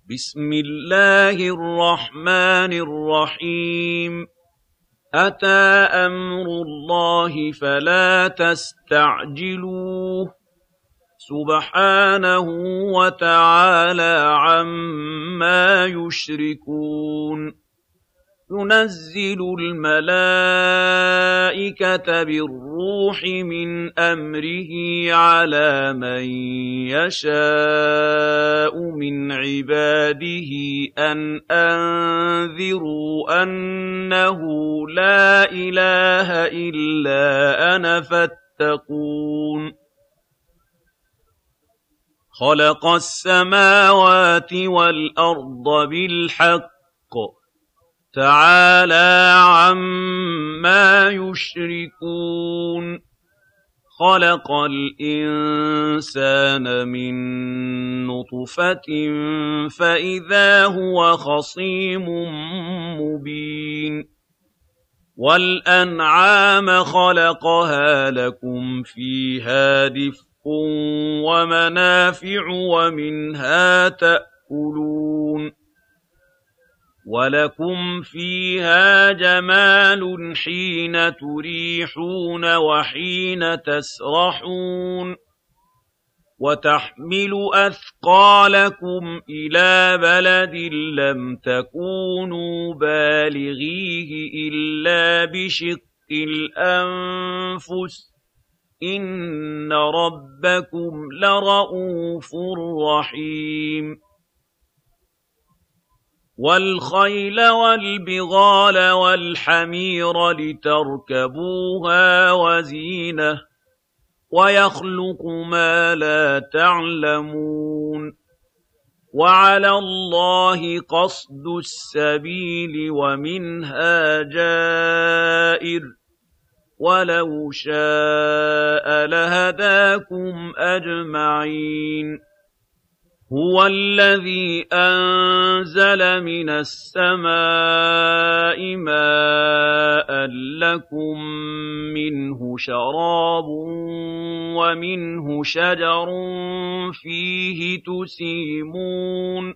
بسم الله الرحمن الرحيم أتى أمر الله فلا تستعجلوه سبحانه وتعالى عما يشركون ينزل الملائكة بالروح من أمره على من يشاء من عباده أن أنذروا أنه لا إله إلا أنا فاتقون خلق السماوات والأرض بالحق تعالى عما يشركون خلق الإنسان من نطفة فإذا هو خصيم مبين والأنعام خلقها لكم فيها دفء ومنافع ومنها تأكلون ولكم فيها جمال حين تريحون وحين تسرحون وتحمل أثقالكم إلى بلد لم تكونوا بالغيه إلا بشق الأنفس إن ربكم لرءوف رحيم والخيل والبغال والحمير لتركبوها وزينة ويخلق ما لا تعلمون وعلى الله قصد السبيل ومنها جائر ولو شاء لهداكم أجمعين هو الذي أنزل من السماء ماء لكم منه شراب ومنه شجر فيه تسيمون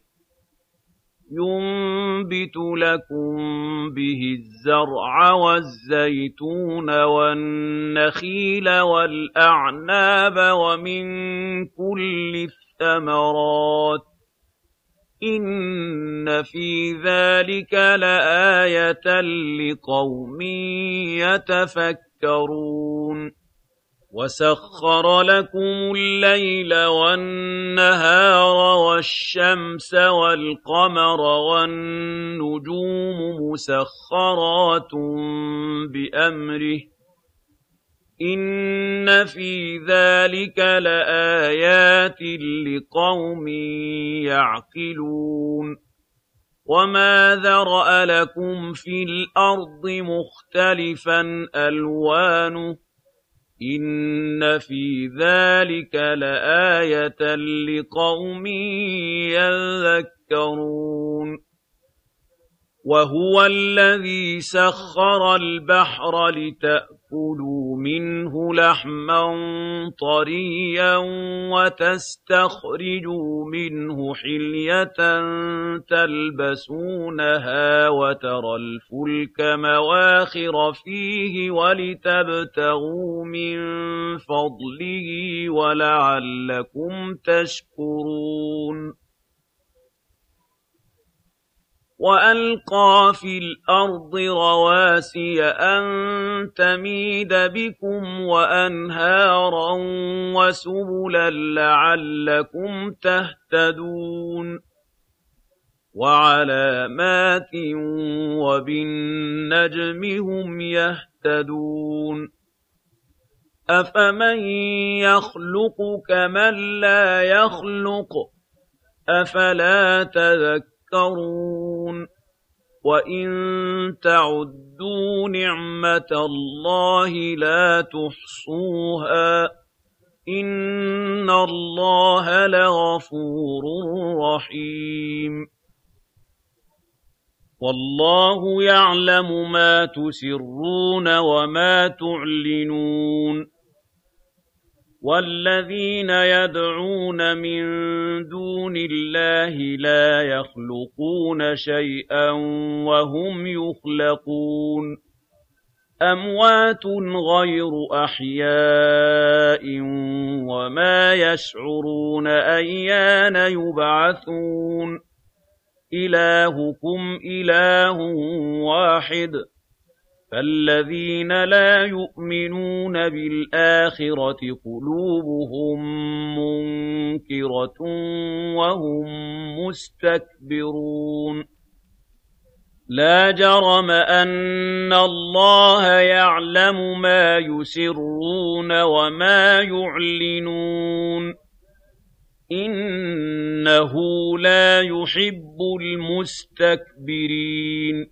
ينبت لكم به الزرع والزيتون والنخيل والأعناب ومن كل الثمرات إن في ذلك لآية لقوم يتفكرون وسخر لكم الليل والنهار والشمس والقمر والنجوم مسخرات بأمره إن في ذلك لآيات لقوم يعقلون وما ذرأ لكم في الأرض مختلفا ألوانه إن في ذلك لآية لقوم يذكرون وهو الذي سخر البحر لتأكلوا منه لحما طريا وتستخرجوا منه حلية تلبسونها وترى الفلك مواخر فيه ولتبتغوا من فضله ولعلكم تشكرون وألقى في الأرض رواسي أن تميد بكم وأنهارا وسبلا لعلكم تهتدون وعلامات وبالنجم هم يهتدون أفمن يخلق كمن لا يخلق أفلا تذكرون وَإِن تَعُدُّوا نِعْمَةَ اللَّهِ لَا تُحْصُوهَا إِنَّ اللَّهَ لَغَفُورٌ رَّحِيمٌ وَاللَّهُ يَعْلَمُ مَا تُسِرُّونَ وَمَا تُعْلِنُونَ وَالَّذِينَ يَدْعُونَ مِن دُونِ اللَّهِ لَا يَخْلُقُونَ شَيْئًا وَهُمْ يُخْلَقُونَ أَمْوَاتٌ غَيْرُ أَحْيَاءٍ وَمَا يَشْعُرُونَ أَيَّانَ يُبْعَثُونَ إِلَٰهُكُمْ إِلَٰهٌ وَاحِدٌ فَالَّذِينَ لَا يُؤْمِنُونَ بِالْآخِرَةِ قُلُوبُهُم مُّنكِرَةٌ وَهُم مُّسْتَكْبِرُونَ لَا جَرَمَ أَنَّ اللَّهَ يَعْلَمُ مَا يُسِرُّونَ وَمَا يُعْلِنُونَ إِنَّهُ لَا يُحِبُّ الْمُسْتَكْبِرِينَ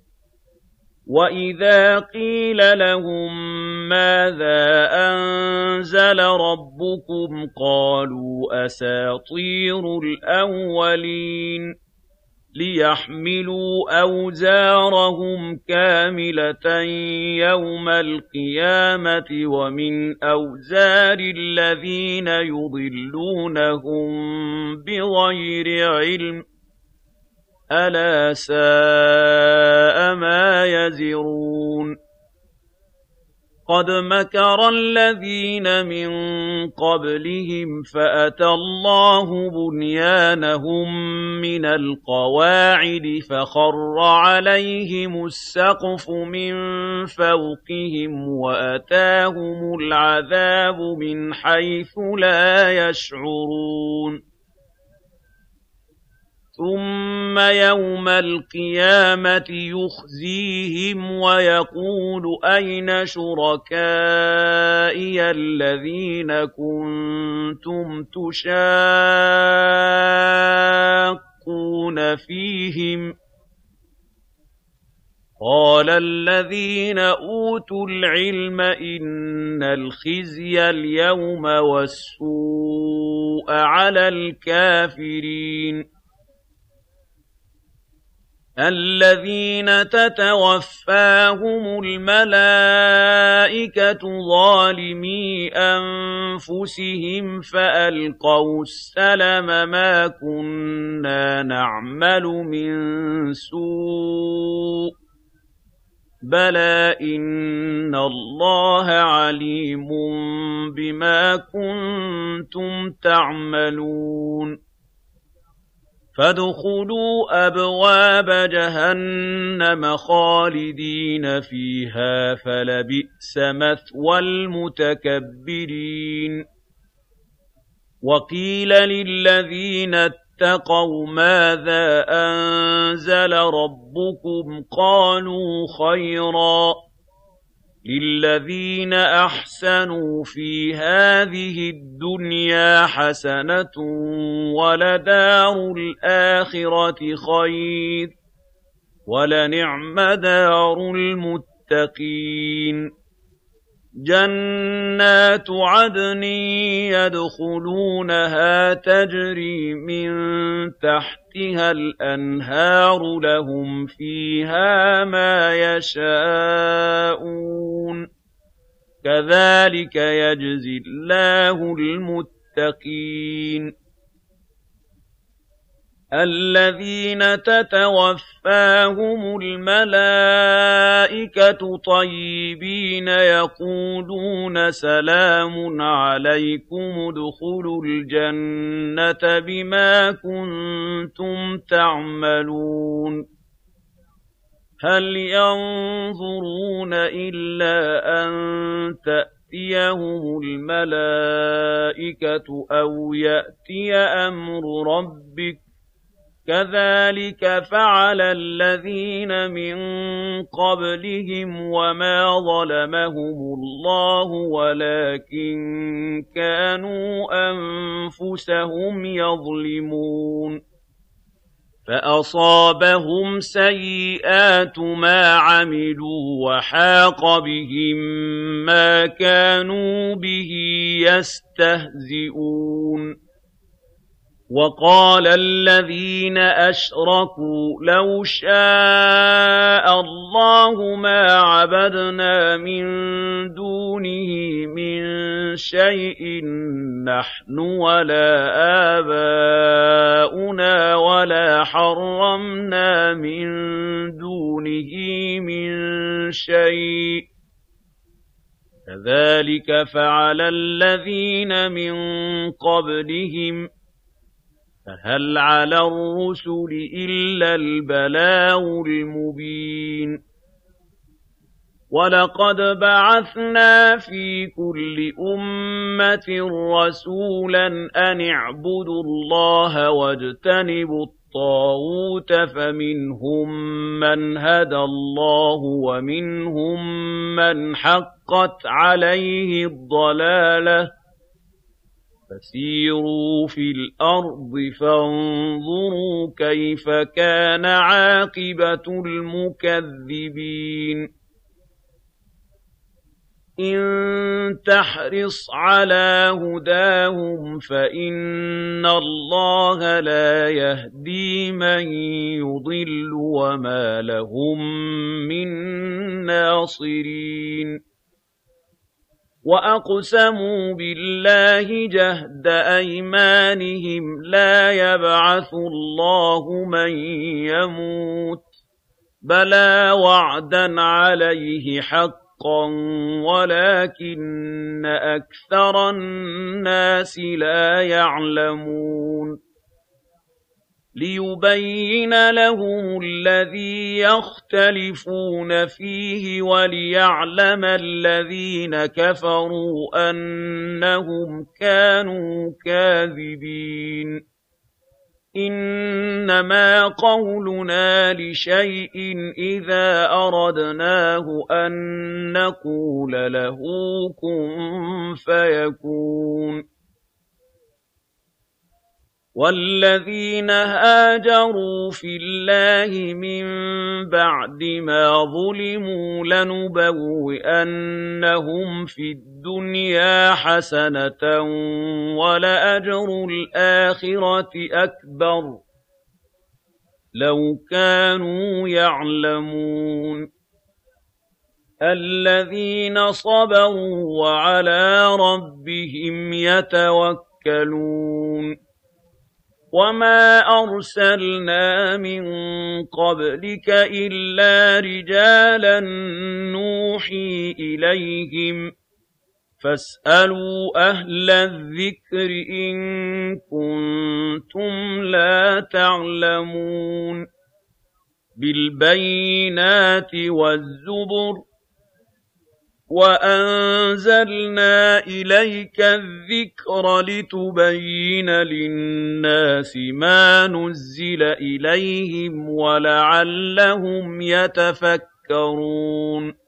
وَإِذَا قِيلَ لَهُم مَّاذَا أَنزَلَ رَبُّكُمْ قَالُوا أَسَاطِيرُ الْأَوَّلِينَ لِيَحْمِلُوا أَوْزَارَهُمْ كَامِلَةً يَوْمَ الْقِيَامَةِ وَمِنْ أَوْزَارِ الَّذِينَ يُضِلُّونَهُم بِغَيْرِ عِلْمٍ أَلَا سَاءَ مَا يَزِرُونَ قَدْ مَكَرَ الَّذِينَ مِن قَبْلِهِمْ فَأَتَى اللَّهُ بُنْيَانَهُم مِّنَ الْقَوَاعِدِ فَخَرَّ عَلَيْهِمُ السَّقْفُ مِن فَوْقِهِمْ وَأَتَاهُمُ الْعَذَابُ مِنْ حَيْثُ لَا يَشْعُرُونَ ثُمَّ يَوْمَ الْقِيَامَةِ يُخْزِيهِمْ وَيَقُولُ أَيْنَ شُرَكَائِيَ الَّذِينَ كُنتُمْ تُشَاقُّونَ فِيهِمْ قَالَ الَّذِينَ أُوتُوا الْعِلْمَ إِنَّ الْخِزْيَ الْيَوْمَ وَالسُّوءَ عَلَى الْكَافِرِينَ الَّذِينَ تَتَوَفَّاهُمُ الْمَلَائِكَةُ ظَالِمِي أَنفُسِهِمْ فَأَلْقَوْا السَّلَمَ مَا كُنَّا نَعْمَلُ مِن سُوءٍ بَلَىٰ إِنَّ اللَّهَ عَلِيمٌ بِمَا كُنتُمْ تَعْمَلُونَ فَادْخُلُوا أَبْوَابَ جَهَنَّمَ خَالِدِينَ فِيهَا فَلَبِئْسَ مَثْوَى الْمُتَكَبِّرِينَ وَقِيلَ لِلَّذِينَ اتَّقَوْا مَاذَا أَنزَلَ رَبُّكُمْ قَالُوا خَيْرًا لِلَّذِينَ أَحْسَنُوا فِي هَٰذِهِ الدُّنْيَا حَسَنَةٌ وَلَدَارُ الْآخِرَةِ خَيْرٌ وَلَنِعْمَ دَارُ الْمُتَّقِينَ جَنَّاتُ عَدْنٍ يَدْخُلُونَهَا تَجْرِي مِن تَحْتِهَا الْأَنْهَارُ لَهُمْ فِيهَا مَا يَشَاءُونَ كَذَٰلِكَ يَجْزِي اللَّهُ الْمُتَّقِينَ الَّذِينَ تَتَوَفَّاهُمُ الْمَلَائِكَةُ طَيِّبِينَ يَقُولُونَ سَلَامٌ عَلَيْكُمُ ادْخُلُوا الْجَنَّةَ بِمَا كُنتُمْ تَعْمَلُونَ هَلْ يَنظُرُونَ إِلَّا أَن تَأْتِيَهُمُ الْمَلَائِكَةُ أَوْ يَأْتِيَ أَمْرُ رَبِّكَ كَذَٰلِكَ فَعَلَ الَّذِينَ مِن قَبْلِهِمْ وَمَا ظَلَمَهُمُ اللَّهُ وَلَٰكِن كَانُوا أَنفُسَهُمْ يَظْلِمُونَ فَأَصَابَهُمْ سَيِّئَاتُ مَا عَمِلُوا وَحَاقَ بِهِم مَّا كَانُوا بِهِ يَسْتَهْزِئُونَ وَقَالَ الَّذِينَ أَشْرَكُوا لَوْ شَاءَ اللَّهُ مَا عَبَدْنَا مِن دُونِهِ مِن شَيْءٍ نَّحْنُ وَلَا آبَاؤُنَا وَلَا حَرَّمْنَا مِن دُونِهِ مِن شَيْءٍ ۚ كَذَٰلِكَ فَعَلَ الَّذِينَ مِن قَبْلِهِمْ ۚ فَهَلْ عَلَى الرُّسُلِ إِلَّا الْبَلَاغُ الْمُبِينُ وَلَقَدْ بَعَثْنَا فِي كُلِّ أُمَّةٍ رَّسُولًا أَنِ اعْبُدُوا اللَّهَ وَاجْتَنِبُوا الطَّاغُوتَ فَمِنْهُم مَّنْ هَدَى اللَّهُ وَمِنْهُم مَّنْ حَقَّتْ عَلَيْهِ الضَّلَالَةُ ۚ فَسِيرُوا فِي الْأَرْضِ فَانظُرُوا كَيْفَ كَانَ عَاقِبَةُ الْمُكَذِّبِينَ إِن تَحْرِصْ عَلَىٰ هُدَاهُمْ فَإِنَّ اللَّهَ لَا يَهْدِي مَن يُضِلُّ وَمَا لَهُم مِّن نَّاصِرِينَ وَأَقْسَمُوا بِاللَّهِ جَهْدَ أَيْمَانِهِمْ لَا يَبْعَثُ اللَّهُ مَن يَمُوتُ ۚ بَلَىٰ وَعْدًا عَلَيْهِ حَقًّا وَلَٰكِنَّ أَكْثَرَ النَّاسِ لَا يَعْلَمُونَ لِيُبَيِّنَ لَهُمُ الَّذِي يَخْتَلِفُونَ فِيهِ وَلِيَعْلَمَ الَّذِينَ كَفَرُوا أَنَّهُمْ كَانُوا كَاذِبِينَ إِنَّمَا قَوْلُنَا لِشَيْءٍ إِذَا أَرَدْنَاهُ أَن نَّقُولَ لَهُ كُن فَيَكُونُ وَالَّذِينَ هَاجَرُوا فِي اللَّهِ مِن بَعْدِ مَا ظُلِمُوا لَنُبَوِّئَنَّهُمْ فِي الدُّنْيَا حَسَنَةً ۖ وَلَأَجْرُ الْآخِرَةِ أَكْبَرُ ۚ لَوْ كَانُوا يَعْلَمُونَ الَّذِينَ صَبَرُوا وَعَلَىٰ رَبِّهِمْ يَتَوَكَّلُونَ وَمَا أَرْسَلْنَا مِن قَبْلِكَ إِلَّا رِجَالًا نُّوحِي إِلَيْهِمْ ۖ فَاسْأَلُوا أَهْلَ الذِّكْرِ إِن كُنتُمْ لَا تَعْلَمُونَ بِالْبَيِّنَاتِ وَالزُّبُرِ وَأَنزَلْنَا إِلَيْكَ الذِّكْرَ لِتُبَيِّنَ لِلنَّاسِ مَا نُزِّلَ إِلَيْهِمْ وَلَعَلَّهُمْ يَتَفَكَّرُونَ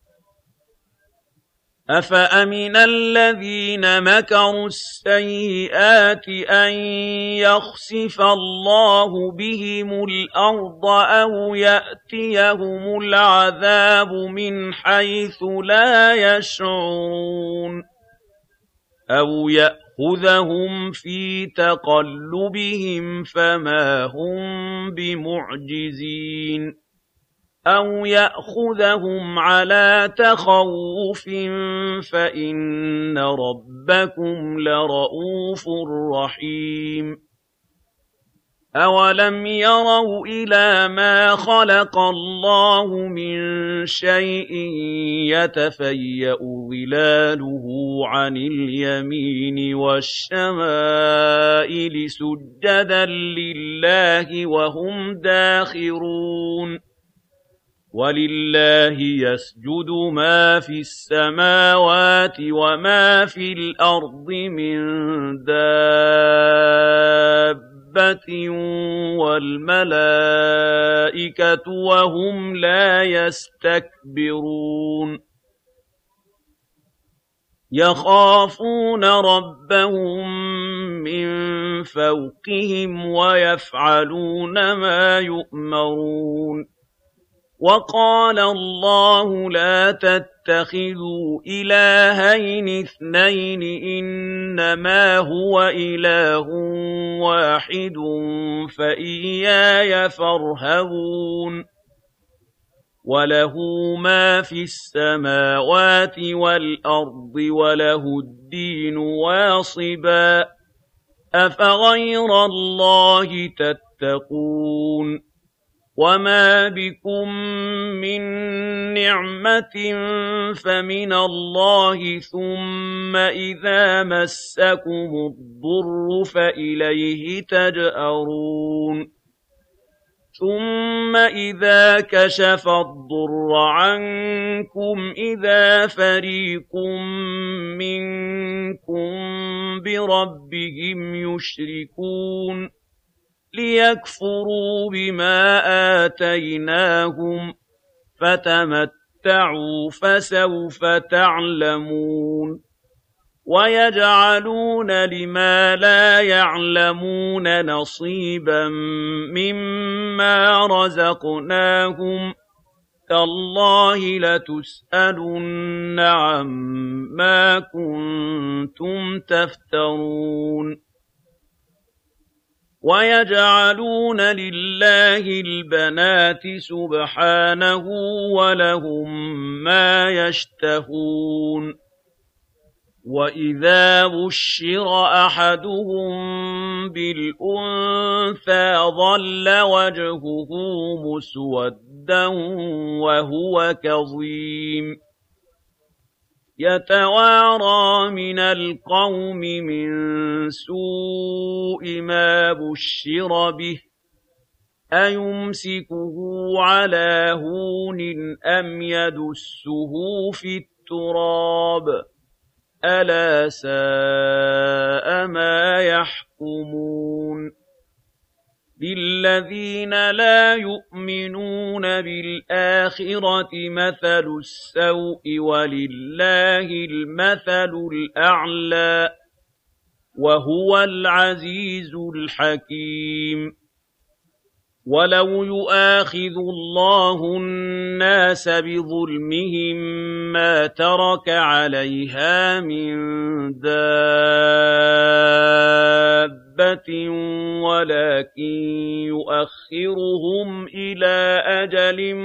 أَفَأَمِنَ الَّذِينَ مَكَرُوا السَّيِّئَاتِ أَن يَخْسِفَ اللَّهُ بِهِمُ الْأَرْضَ أَوْ يَأْتِيَهُمُ الْعَذَابُ مِنْ حَيْثُ لَا يَشْعُرُونَ أَوْ يَأْخُذَهُمْ فِي تَقَلُّبِهِمْ فَمَا هُم بِمُعْجِزِينَ أَوْ يَأْخُذَهُمْ عَلَىٰ تَخَوُّفٍ فَإِنَّ رَبَّكُمْ لَرَءُوفٌ رَّحِيمٌ أَوَلَمْ يَرَوْا إِلَىٰ مَا خَلَقَ اللَّهُ مِن شَيْءٍ يَتَفَيَّأُ ظِلَالُهُ عَنِ الْيَمِينِ وَالشَّمَائِلِ سُجَّدًا لِّلَّهِ وَهُمْ دَاخِرُونَ وَلِلَّهِ يَسْجُدُ مَا فِي السَّمَاوَاتِ وَمَا فِي الْأَرْضِ مِن دَابَّةٍ وَالْمَلَائِكَةُ وَهُمْ لَا يَسْتَكْبِرُونَ يَخَافُونَ رَبَّهُم مِّن فَوْقِهِمْ وَيَفْعَلُونَ مَا يُؤْمَرُونَ وَقَالَ اللَّهُ لَا تَتَّخِذُوا تتخذوا إلهين اثنين إنما هو إله واحد فإياي فارهبون وله ما في السماوات والأرض وله الدين واصبا أفغير الله تتقون وما بكم من نعمة فمن الله ثم إذا مسكم الضر فإليه تجأرون ثم إذا كشف الضر عنكم إذا فريق منكم بربهم يشركون ليكفروا بما آتيناهم فتمتعوا فسوف تعلمون ويجعلون لما لا يعلمون نصيبا مما رزقناهم تالله لتسألن عما كنتم تفترون ويجعلون لله البنات سبحانه ولهم ما يشتهون وإذا بشر أحدهم بالأنثى ظل وجهه مسودا وهو كظيم يتوارى من القوم من سوء ما بشر به أيمسكه على هون أم يدسه في التراب ألا ساء ما يحكمون للذين لا يؤمنون بالآخرة مثل السوء ولله المثل الأعلى وهو العزيز الحكيم ولو يؤاخذ الله الناس بظلمهم ما ترك عليها من دابة ولكن يؤخرهم إلى أجل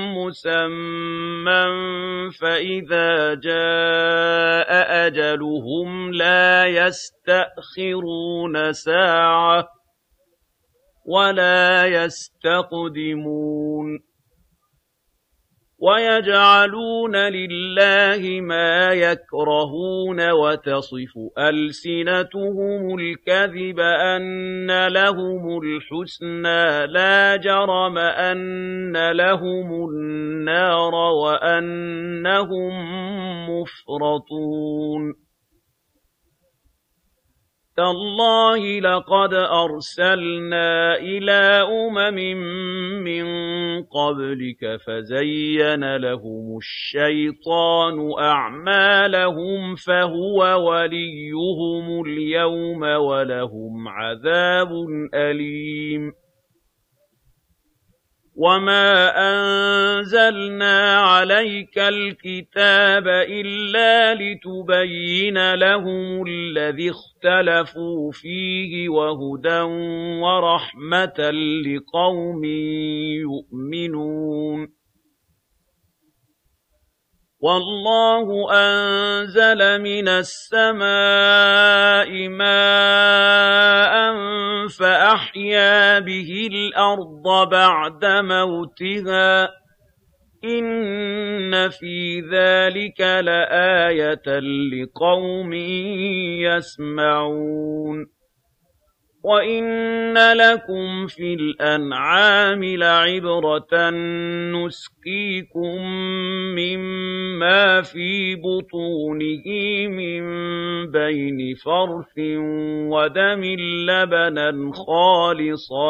مسمى فإذا جاء أجلهم لا يستأخرون ساعة ولا يستقدمون ويجعلون لله ما يكرهون وتصف ألسنتهم الكذب أن لهم الحسنى لا جرم أن لهم النار وأنهم مفرطون تالله لقد أرسلنا إلى من قبلك فزين لهم الشيطان أعمالهم فهو وليهم اليوم ولهم عذاب أليم وما أنزلنا عليك الكتاب إلا لتبين لهم الذي اختلفوا فيه وهدى ورحمة لقوم يؤمنون والله أنزل من السماء ماء فأحيا به الأرض بعد موتها إن في ذلك لآية لقوم يسمعون وإن لكم في الأنعام لعبرة نسقيكم مما في بطونه من بين فرث ودم لبنا خالصا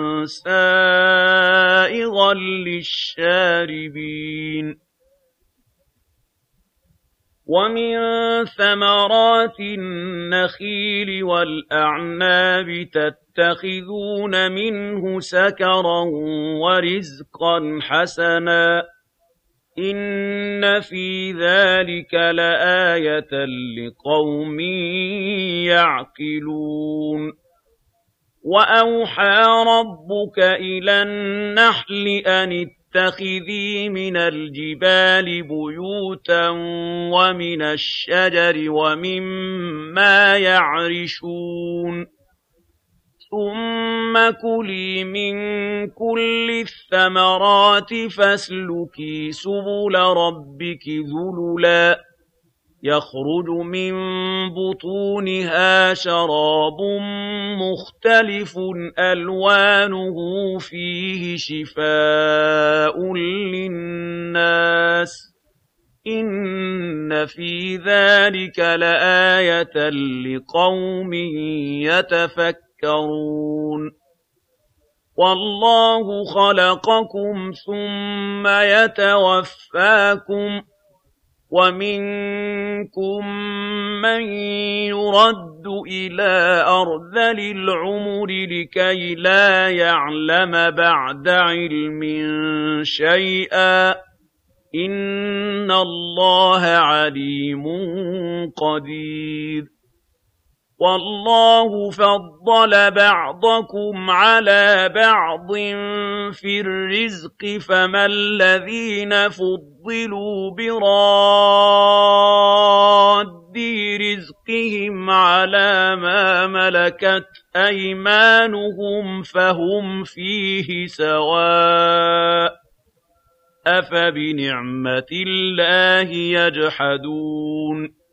سائغا للشاربين ومن ثمرات النخيل والأعناب تتخذون منه سكرا ورزقا حسنا إِنَّ فِي ذَلِكَ لَآيَةً لِقَوْمٍ يَعْقِلُونَ وَأَوْحَىٰ رَبُّكَ إِلَى النَّحْلِ أَنِ اتَّخِذِي مِنَ الْجِبَالِ بُيُوتًا وَمِنَ الشَّجَرِ وَمِمَّا يَعْرِشُونَ ثُمَّ كُلِي مِن كُلِّ الثَّمَرَاتِ فَاسْلُكِي سُبُلَ رَبِّكِ ذُلُلًا يَخْرُجُ مِن بُطُونِهَا شَرَابٌ مُّخْتَلِفٌ أَلْوَانُهُ فِيهِ شِفَاءٌ لِّلنَّاسِ ۗ إِنَّ فِي ذَلِكَ لَآيَةً لِقَوْمٍ يَتَفَكَّرُونَ وَاللَّهُ خَلَقَكُمْ ثُمَّ يَتَوَفَّاكُمْ ۖ وَمِنكُم مَّن يُرَدُّ إِلَىٰ أَرْذَلِ الْعُمُرِ لِكَيْ لَا يَعْلَمَ بَعْدَ عِلْمٍ شَيْئًا ۚ إِنَّ اللَّهَ عَلِيمٌ قَدِيرٌ وَاللَّهُ فَضَّلَ بَعْضَكُمْ عَلَىٰ بَعْضٍ فِي الرِّزْقِ ۖ فَمَا الَّذِينَ فُضِّلُوا بِرَادِّي رِزْقِهِمْ عَلَىٰ مَا مَلَكَتْ أَيْمَانُهُمْ فَهُمْ فِيهِ سَوَاءٌ ۚ أَفَبِنِعْمَةِ اللَّهِ يَجْحَدُونَ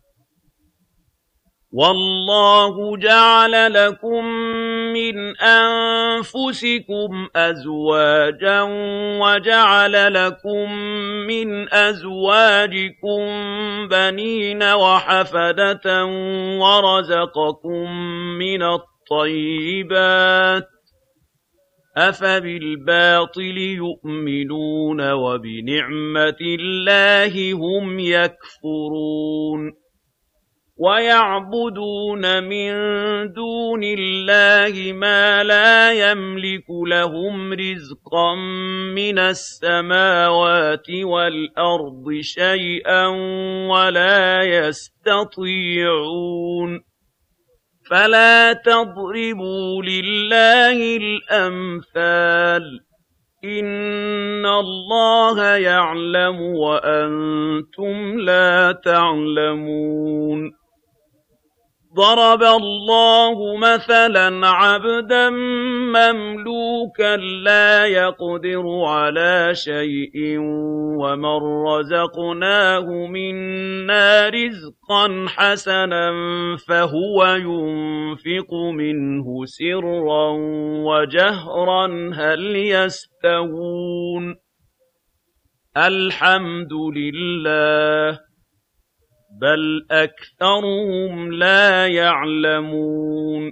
وَاللَّهُ جَعَلَ لَكُم مِّنْ أَنفُسِكُمْ أَزْوَاجًا وَجَعَلَ لَكُم مِّنْ أَزْوَاجِكُم بَنِينَ وَحَفَدَةً وَرَزَقَكُم مِّنَ الطَّيِّبَاتِ ۚ أَفَبِالْبَاطِلِ يُؤْمِنُونَ وَبِنِعْمَةِ اللَّهِ هُمْ يَكْفُرُونَ وَيَعْبُدُونَ مِن دُونِ اللَّهِ مَا لَا يَمْلِكُ لَهُمْ رِزْقًا مِّنَ السَّمَاوَاتِ وَالْأَرْضِ شَيْئًا وَلَا يَسْتَطِيعُونَ فَلَا تَضْرِبُوا لِلَّهِ الْأَمْثَالَ ۚ إِنَّ اللَّهَ يَعْلَمُ وَأَنتُمْ لَا تَعْلَمُونَ ضَرَبَ اللَّهُ مَثَلًا عَبْدًا مَّمْلُوكًا لَّا يَقْدِرُ عَلَىٰ شَيْءٍ وَمَن رَّزَقْنَاهُ مِنَّا رِزْقًا حَسَنًا فَهُوَ يُنفِقُ مِنْهُ سِرًّا وَجَهْرًا هَلْ يَسْتَوُونَ ۚ الْحَمْدُ لِلَّهِ ۚ بَلْ أَكْثَرُهُمْ لَا يَعْلَمُونَ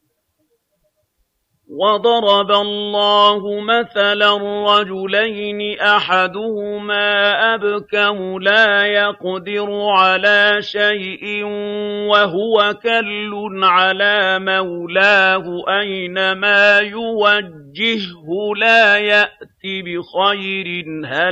وَضَرَبَ اللَّهُ مَثَلًا رَّجُلَيْنِ أَحَدُهُمَا أَبْكَمُ لَا يَقْدِرُ عَلَىٰ شَيْءٍ وَهُوَ كَلٌّ عَلَىٰ مَوْلَاهُ أَيْنَمَا يُوَجِّههُّ لَا يَأْتِ بِخَيْرٍ ۖ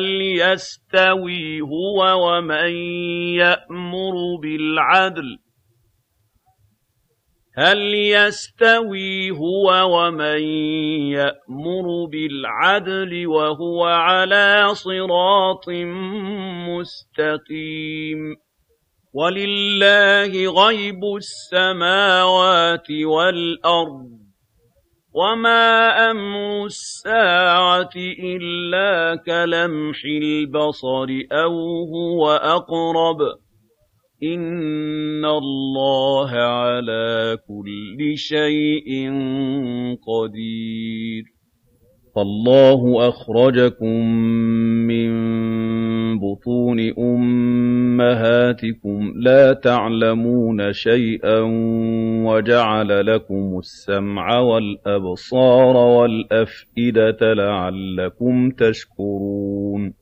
هَلْ يَسْتَوِي هُوَ وَمَن يَأْمُرُ بِالْعَدْلِ وَهُوَ عَلَىٰ صِرَاطٍ مُّسْتَقِيمٍ وَلِلَّهِ غَيْبُ السَّمَاوَاتِ وَالْأَرْضِ ۚ وَمَا أَمْرُ السَّاعَةِ إِلَّا كَلَمْحِ الْبَصَرِ أَوْ هُوَ أَقْرَبُ ۚ إِنَّ اللَّهَ عَلَىٰ كُلِّ شَيْءٍ قَدِيرٌ فَاللَّهُ أَخْرَجَكُم مِّن بُطُونِ أُمَّهَاتِكُمْ لَا تَعْلَمُونَ شَيْئًا وَجَعَلَ لَكُمُ السَّمْعَ وَالْأَبْصَارَ وَالْأَفْئِدَةَ لَعَلَّكُمْ تَشْكُرُونَ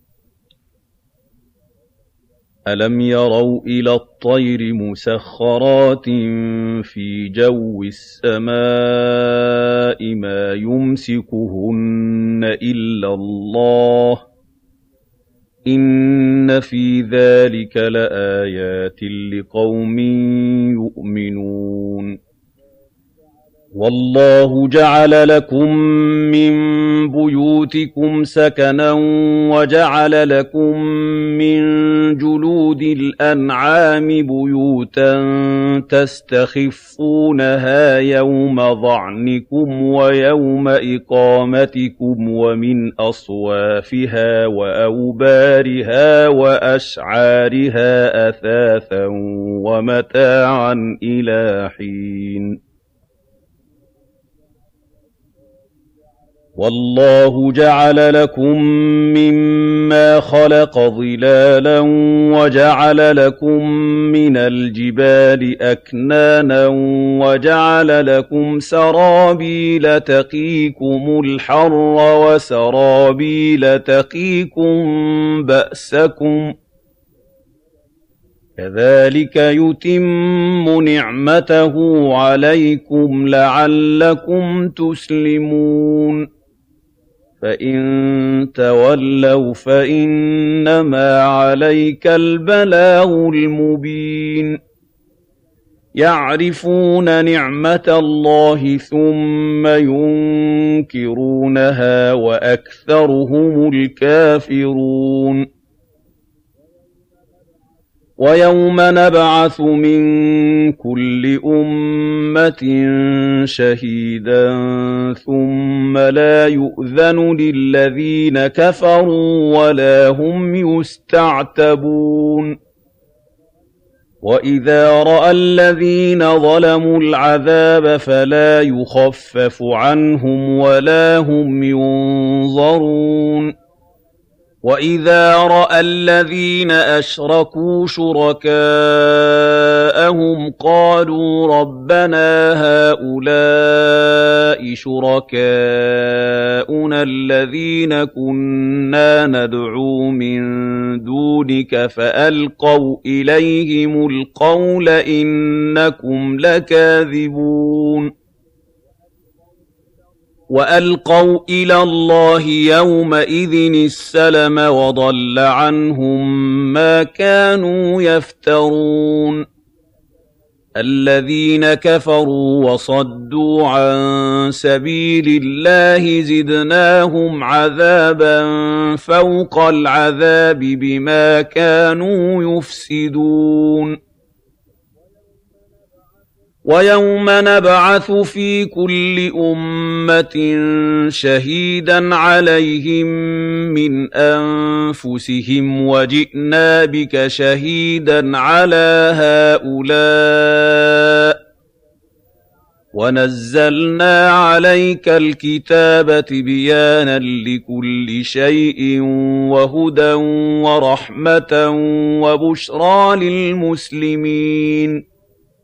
أَلَمْ يَرَوْا إِلَى الطَّيْرِ مُسَخَّرَاتٍ فِي جَوِّ السَّمَاءِ مَا يُمْسِكُهُنَّ إِلَّا اللَّهُ ۗ إِنَّ فِي ذَلِكَ لَآيَاتٍ لِقَوْمٍ يُؤْمِنُونَ وَاللَّهُ جَعَلَ لَكُم مِّن بُيُوتِكُمْ سَكَنًا وَجَعَلَ لَكُم مِّن جُلُودِ الْأَنْعَامِ بُيُوتًا تَسْتَخِفُّونَهَا يَوْمَ ظَعْنِكُمْ وَيَوْمَ إِقَامَتِكُمْ وَمِنْ أَصْوَافِهَا وَأَوْبَارِهَا وَأَشْعَارِهَا أَثَاثًا وَمَتَاعًا إِلَىٰ حِينٍ وَاللَّهُ جَعَلَ لَكُم مِّمَّا خَلَقَ ظِلَالًا وَجَعَلَ لَكُم مِّنَ الْجِبَالِ أَكْنَانًا وَجَعَلَ لَكُمْ سَرَابِيلَ تَقِيكُمُ الْحَرَّ وَسَرَابِيلَ تَقِيكُم بَأْسَكُمْ ۚ كَذَٰلِكَ يُتِمُّ نِعْمَتَهُ عَلَيْكُمْ لَعَلَّكُمْ تُسْلِمُونَ فَإِن تَوَلَّوْا فَإِنَّمَا عَلَيْكَ الْبَلَاغُ الْمُبِينُ يَعْرِفُونَ نِعْمَتَ اللَّهِ ثُمَّ يُنكِرُونَهَا وَأَكْثَرُهُمُ الْكَافِرُونَ وَيَوْمَ نَبْعَثُ مِن كُلِّ أُمَّةٍ شَهِيدًا ثُمَّ لَا يُؤْذَنُ لِلَّذِينَ كَفَرُوا وَلَا هُمْ يُسْتَعْتَبُونَ وَإِذَا رَأَى الَّذِينَ ظَلَمُوا الْعَذَابَ فَلَا يُخَفَّفُ عَنْهُمْ وَلَا هُمْ يُنظَرُونَ وَإِذَا رَأَى الَّذِينَ أَشْرَكُوا شُرَكَاءَهُمْ قَالُوا رَبَّنَا هَٰؤُلَاءِ شُرَكَاؤُنَا الَّذِينَ كُنَّا نَدْعُو مِن دُونِكَ فَأَلْقَوْا إِلَيْهِمُ الْقَوْلَ إِنَّكُمْ لَكَاذِبُونَ وَأَلْقَوْا إِلَى اللَّهِ يَوْمَئِذٍ السَّلَمَ وَضَلَّ عَنْهُم مَّا كَانُوا يَفْتَرُونَ الَّذِينَ كَفَرُوا وَصَدُّوا عَن سَبِيلِ اللَّهِ زِدْنَاهُمْ عَذَابًا فَوْقَ الْعَذَابِ بِمَا كَانُوا يُفْسِدُونَ وَيَوْمَ نَبْعَثُ فِي كُلِّ أُمَّةٍ شَهِيدًا عَلَيْهِم مِّنْ أَنفُسِهِمْ وَجِئْنَا بِكَ شَهِيدًا عَلَىٰ هَٰؤُلَاءِ وَنَزَّلْنَا عَلَيْكَ الْكِتَابَ تِبْيَانًا لِّكُلِّ شَيْءٍ وَهُدًى وَرَحْمَةً وَبُشْرَىٰ لِلْمُسْلِمِينَ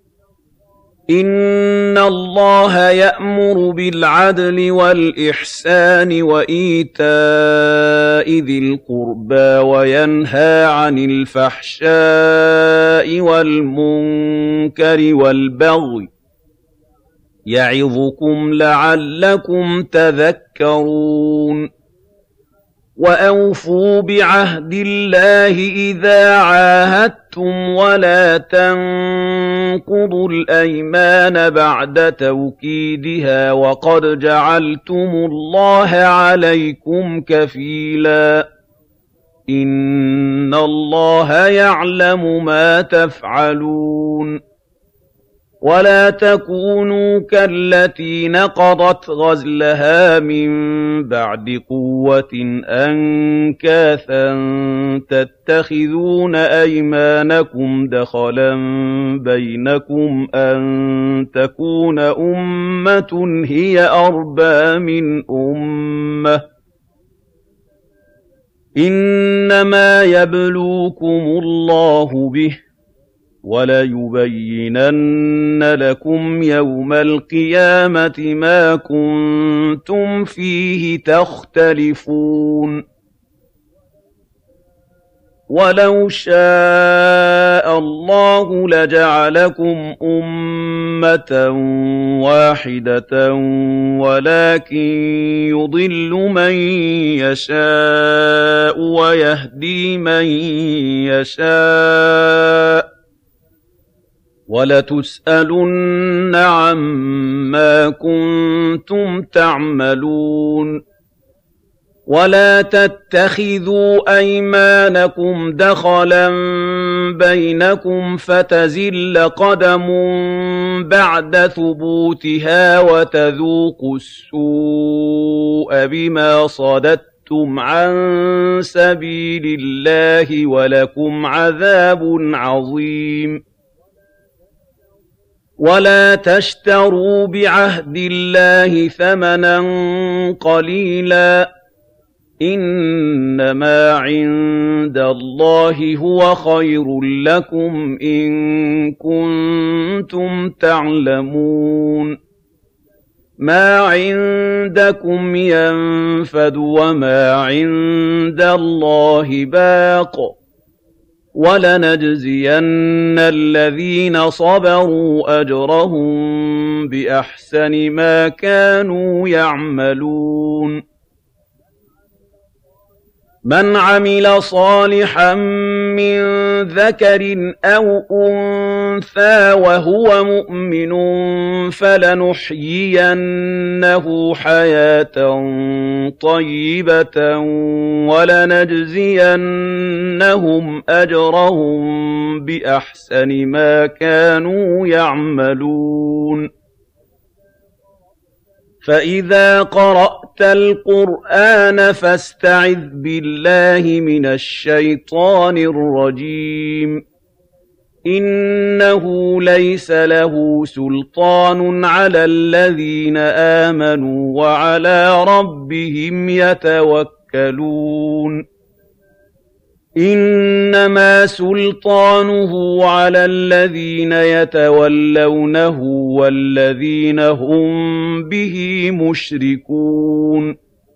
إِنَّ اللَّهَ يَأْمُرُ بِالْعَدْلِ وَالْإِحْسَانِ وَإِيتَاءِ ذِي الْقُرْبَىٰ وَيَنْهَىٰ عَنِ الْفَحْشَاءِ وَالْمُنكَرِ وَالْبَغْيِ يَعِظُكُمْ لَعَلَّكُمْ تَذَكَّرُونَ وَأَوْفُوا بِعَهْدِ اللَّهِ إِذَا عَاهَدتُّمْ وَلَا تَنقُضُوا الْأَيْمَانَ بَعْدَ تَوْكِيدِهَا وَقَدْ جَعَلْتُمُ اللَّهَ عَلَيْكُمْ كَفِيلًا إِنَّ اللَّهَ يَعْلَمُ مَا تَفْعَلُونَ وَلَا تَكُونُوا كَالَّتِي نَقَضَتْ غَزْلَهَا مِن بَعْدِ قُوَّةٍ أَنكَاثًا تَتَّخِذُونَ أَيْمَانَكُمْ دَخَلًا بَيْنَكُمْ أَن تَكُونَ أُمَّةٌ هِيَ أَرْبَىٰ مِنْ أُمَّةٍ ۚ إِنَّمَا يَبْلُوكُمُ اللَّهُ بِهِ وَلَيُبَيِّنَنَّ لَكُمْ يَوْمَ الْقِيَامَةِ مَا كُنتُمْ فِيهِ تَخْتَلِفُونَ وَلَوْ شَاءَ اللَّهُ لَجَعَلَكُمْ أُمَّةً وَاحِدَةً وَلَٰكِن يُضِلُّ مَن يَشَاءُ وَيَهْدِي مَن يَشَاءُ ۚ وَلَتُسْأَلُنَّ عَمَّا كُنتُمْ تَعْمَلُونَ وَلَا تَتَّخِذُوا أَيْمَانَكُمْ دَخَلًا بَيْنَكُمْ فَتَزِلَّ قَدَمٌ بَعْدَ ثُبُوتِهَا وَتَذُوقُوا السُّوءَ بِمَا صَدَدتُّمْ عَن سَبِيلِ اللَّهِ وَلَكُمْ عَذَابٌ عَظِيمٌ وَلَا تَشْتَرُوا بِعَهْدِ اللَّهِ ثَمَنًا قَلِيلًا ۚ إِنَّمَا عِندَ اللَّهِ هُوَ خَيْرٌ لَّكُمْ إِن كُنتُمْ تَعْلَمُونَ مَا عِندَكُمْ يَنفَدُ وَمَا عِندَ اللَّهِ بَاقٍ ۗ وَلَنَجْزِيَنَّ الَّذِينَ صَبَرُوا أَجْرَهُم بِأَحْسَنِ مَا كَانُوا يَعْمَلُونَ مَنْ عَمِلَ صَالِحًا مِّن ذَكَرٍ أَوْ أُنثَىٰ وَهُوَ مُؤْمِنٌ فَلَنُحْيِيَنَّهُ حَيَاةً طَيِّبَةً وَلَنَجْزِيَنَّهُمْ أَجْرَهُم بِأَحْسَنِ مَا كَانُوا يَعْمَلُونَ فَإِذَا قَرَأْتَ الْقُرْآنَ فَاسْتَعِذْ بِاللَّهِ مِنَ الشَّيْطَانِ الرَّجِيمِ إِنَّهُ لَيْسَ لَهُ سُلْطَانٌ عَلَى الَّذِينَ آمَنُوا وَعَلَىٰ رَبِّهِمْ يَتَوَكَّلُونَ إِنَّمَا سُلْطَانُهُ عَلَى الَّذِينَ يَتَوَلَّوْنَهُ وَالَّذِينَ هُم بِهِ مُشْرِكُونَ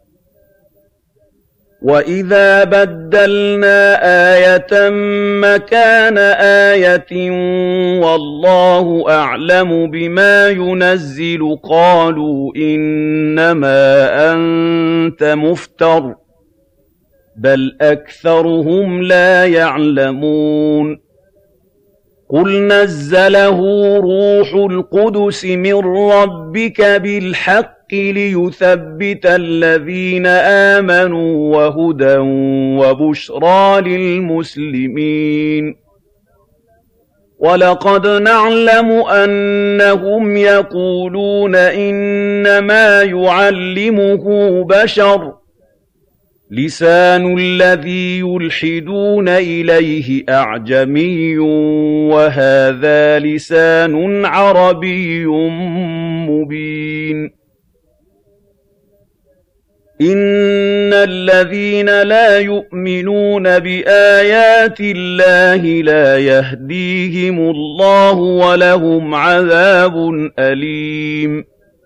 وَإِذَا بَدَّلْنَا آيَةً مَّكَانَ آيَةٍ وَاللَّهُ أَعْلَمُ بِمَا يُنَزِّلُ قَالُوا إِنَّمَا أَنتَ مُفْتَرٍ ۚ بَلْ أَكْثَرُهُمْ لَا يَعْلَمُونَ قُلْ نَزَّلَهُ رُوحُ الْقُدُسِ مِن رَّبِّكَ بِالْحَقِّ لِيُثَبِّتَ الَّذِينَ آمَنُوا وَهُدًى وَبُشْرَىٰ لِلْمُسْلِمِينَ وَلَقَدْ نَعْلَمُ أَنَّهُمْ يَقُولُونَ إِنَّمَا يُعَلِّمُهُ بَشَرٌ ۗ لِّسَانُ الَّذِي يُلْحِدُونَ إِلَيْهِ أَعْجَمِيٌّ وَهَٰذَا لِسَانٌ عَرَبِيٌّ مُّبِينٌ إِنَّ الَّذِينَ لَا يُؤْمِنُونَ بِآيَاتِ اللَّهِ لَا يَهْدِيهِمُ اللَّهُ وَلَهُمْ عَذَابٌ أَلِيمٌ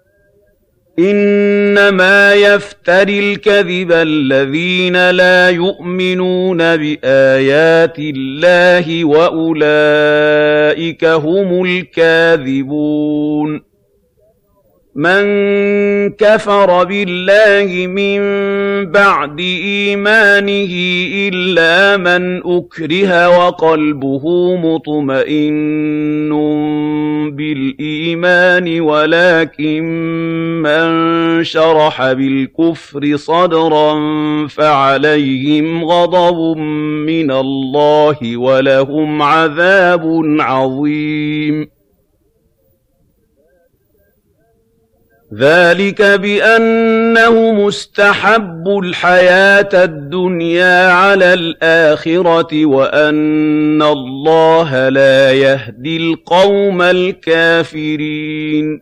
إِنَّمَا يَفْتَرِي الْكَذِبَ الَّذِينَ لَا يُؤْمِنُونَ بِآيَاتِ اللَّهِ وَأُولَٰئِكَ هُمُ الْكَاذِبُونَ مَن كَفَرَ بِاللَّهِ مِن بَعْدِ إِيمَانِهِ إِلَّا مَنْ أُكْرِهَ وَقَلْبُهُ مُطْمَئِنٌّ بِالْإِيمَانِ وَلَٰكِن مَّن شَرَحَ بِالْكُفْرِ صَدْرًا فَعَلَيْهِمْ غَضَبٌ مِّنَ اللَّهِ وَلَهُمْ عَذَابٌ عَظِيمٌ ذَٰلِكَ بِأَنَّهُمُ اسْتَحَبُّوا الْحَيَاةَ الدُّنْيَا عَلَى الْآخِرَةِ وَأَنَّ اللَّهَ لَا يَهْدِي الْقَوْمَ الْكَافِرِينَ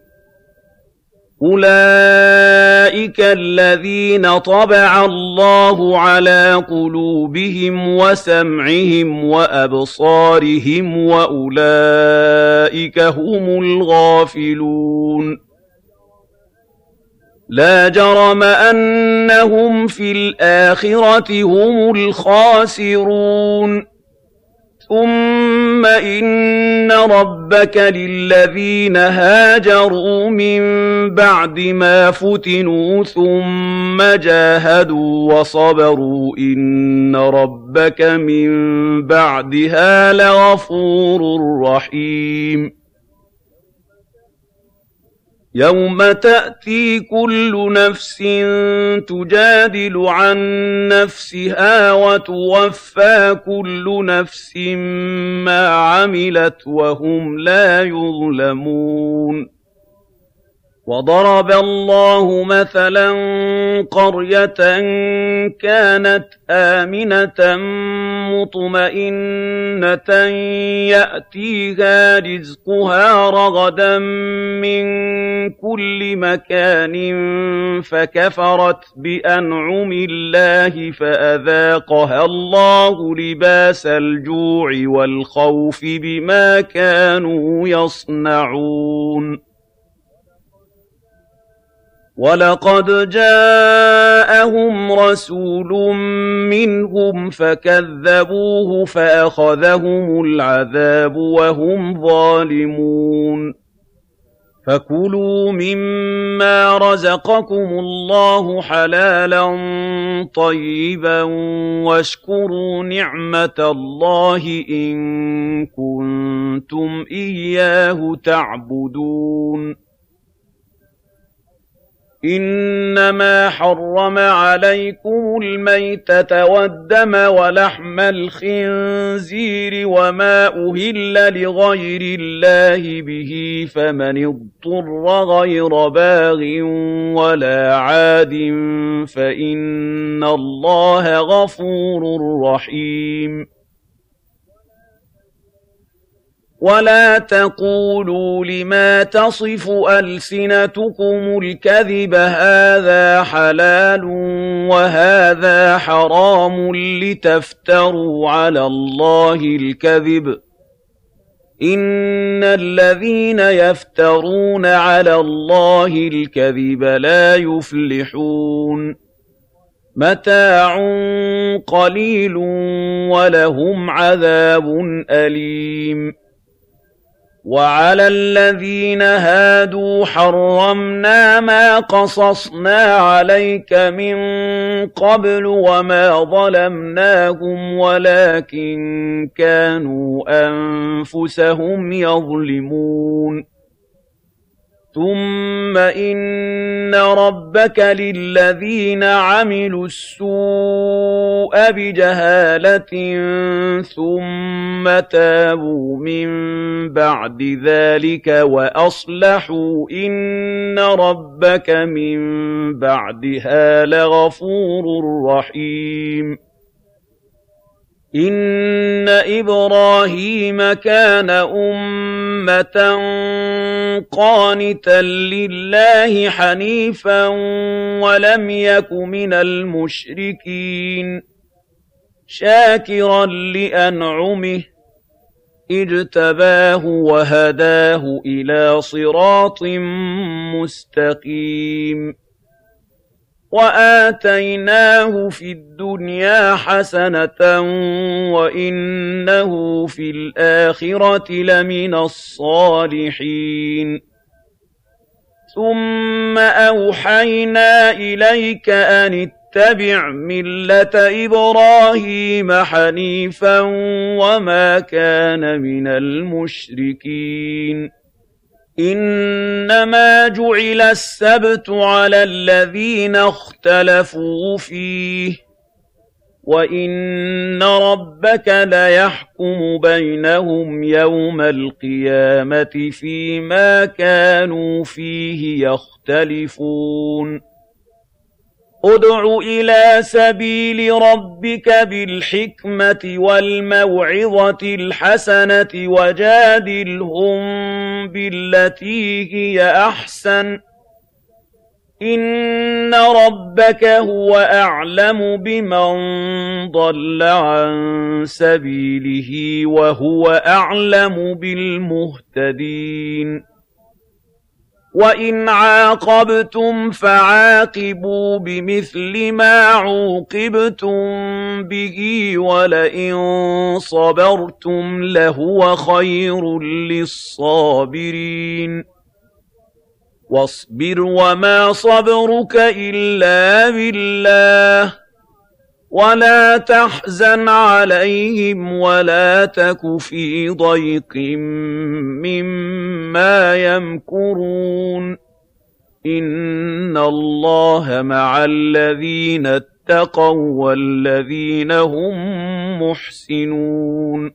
أُولَٰئِكَ الَّذِينَ طَبَعَ اللَّهُ عَلَىٰ قُلُوبِهِمْ وَسَمْعِهِمْ وَأَبْصَارِهِمْ وَأُولَٰئِكَ هُمُ الْغَافِلُونَ لا جرم أنهم في الآخرة هم الخاسرون ثم إن ربك للذين هاجروا من بعد ما فتنوا ثم جاهدوا وصبروا إن ربك من بعدها لغفور رحيم يوم تأتي كل نفس تجادل عن نفسها وتوفى كل نفس ما عملت وهم لا يظلمون وضرب الله مثلا قرية كانت آمنة مطمئنة يأتيها رزقها رغدا من كل مكان فكفرت بأنعم الله فأذاقها الله لباس الجوع والخوف بما كانوا يصنعون وَلَقَدْ جَاءَهُمْ رَسُولٌ مِّنْهُمْ فَكَذَّبُوهُ فَأَخَذَهُمُ الْعَذَابُ وَهُمْ ظَالِمُونَ فَكُلُوا مِمَّا رَزَقَكُمُ اللَّهُ حَلَالًا طَيِّبًا وَاشْكُرُوا نِعْمَةَ اللَّهِ إِن كُنتُمْ إِيَّاهُ تَعْبُدُونَ إِنَّمَا حَرَّمَ عَلَيْكُمُ الْمَيْتَةَ وَالدَّمَ وَلَحْمَ الْخِنزِيرِ وَمَا أُهِلَّ لِغَيْرِ اللَّهِ بِهِ فَمَنِ اضْطُرَّ غَيْرَ بَاغٍ وَلَا عَادٍ فَإِنَّ اللَّهَ غَفُورٌ رَّحِيمٌ وَلَا تَقُولُوا لِمَا تَصِفُ أَلْسِنَتُكُمُ الْكَذِبَ هَٰذَا حَلَالٌ وَهَٰذَا حَرَامٌ لِّتَفْتَرُوا عَلَى اللَّهِ الْكَذِبَ ۚ إِنَّ الَّذِينَ يَفْتَرُونَ عَلَى اللَّهِ الْكَذِبَ لَا يُفْلِحُونَ مَتَاعٌ قَلِيلٌ وَلَهُمْ عَذَابٌ أَلِيمٌ وَعَلَى الَّذِينَ هَادُوا حَرَّمْنَا مَا قَصَصْنَا عَلَيْكَ مِن قَبْلُ وَمَا ظَلَمْنَاهُمْ وَلَٰكِن كَانُوا أَنفُسَهُمْ يَظْلِمُونَ ثُمَّ إِنَّ رَبَّكَ لِلَّذِينَ عَمِلُوا السُّوءَ بِجَهَالَةٍ ثُمَّ تَابُوا مِن بَعْدِ ذَلِكَ وَأَصْلَحُوا إِنَّ رَبَّكَ مِن بَعْدِهَا لَغَفُورٌ رَّحِيمٌ إِنَّ إِبْرَاهِيمَ كَانَ أُمَّةً قَانِتًا لِّلَّهِ حَنِيفًا وَلَمْ يَكُ مِنَ الْمُشْرِكِينَ شَاكِرًا لِّأَنْعُمِهِ اجْتَبَاهُ وَهَدَاهُ إِلَىٰ صِرَاطٍ مُّسْتَقِيمٍ وَآتَيْنَاهُ فِي الدُّنْيَا حَسَنَةً وَإِنَّهُ فِي الْآخِرَةِ لَمِنَ الصَّالِحِينَ ثُمَّ أَوْحَيْنَا إِلَيْكَ أَنِ اتَّبِعْ مِلَّةَ إِبْرَاهِيمَ حَنِيفًا وَمَا كَانَ مِنَ الْمُشْرِكِينَ إِنَّمَا جُعِلَ السَّبْتُ عَلَى الَّذِينَ اخْتَلَفُوا فِيهِ وَإِنَّ رَبَّكَ لَيَحْكُمُ بَيْنَهُمْ يَوْمَ الْقِيَامَةِ فِيمَا كَانُوا فِيهِ يَخْتَلِفُونَ ادْعُ إِلَىٰ سَبِيلِ رَبِّكَ بِالْحِكْمَةِ وَالْمَوْعِظَةِ الْحَسَنَةِ وَجَادِلْهُم بِالَّتِي هِيَ أَحْسَنُ ۚ إِنَّ رَبَّكَ هُوَ أَعْلَمُ بِمَن ضَلَّ عَن سَبِيلِهِ وَهُوَ أَعْلَمُ بِالْمُهْتَدِينَ وَإِنْ عَاقَبْتُمْ فَعَاقِبُوا بِمِثْلِ مَا عُوقِبْتُم بِهِ وَلَئِن صَبَرْتُمْ لَهُوَ خَيْرٌ لِّلصَّابِرِينَ وَاصْبِرْ وَمَا صَبْرُكَ إِلَّا بِاللَّهِ وَلَا تَحْزَنْ عَلَيْهِمْ وَلَا تَكُ فِي ضَيْقٍ مِّمَّا يَمْكُرُونَ إِنَّ اللَّهَ مَعَ الَّذِينَ اتَّقَوا وَّالَّذِينَ هُم مُّحْسِنُونَ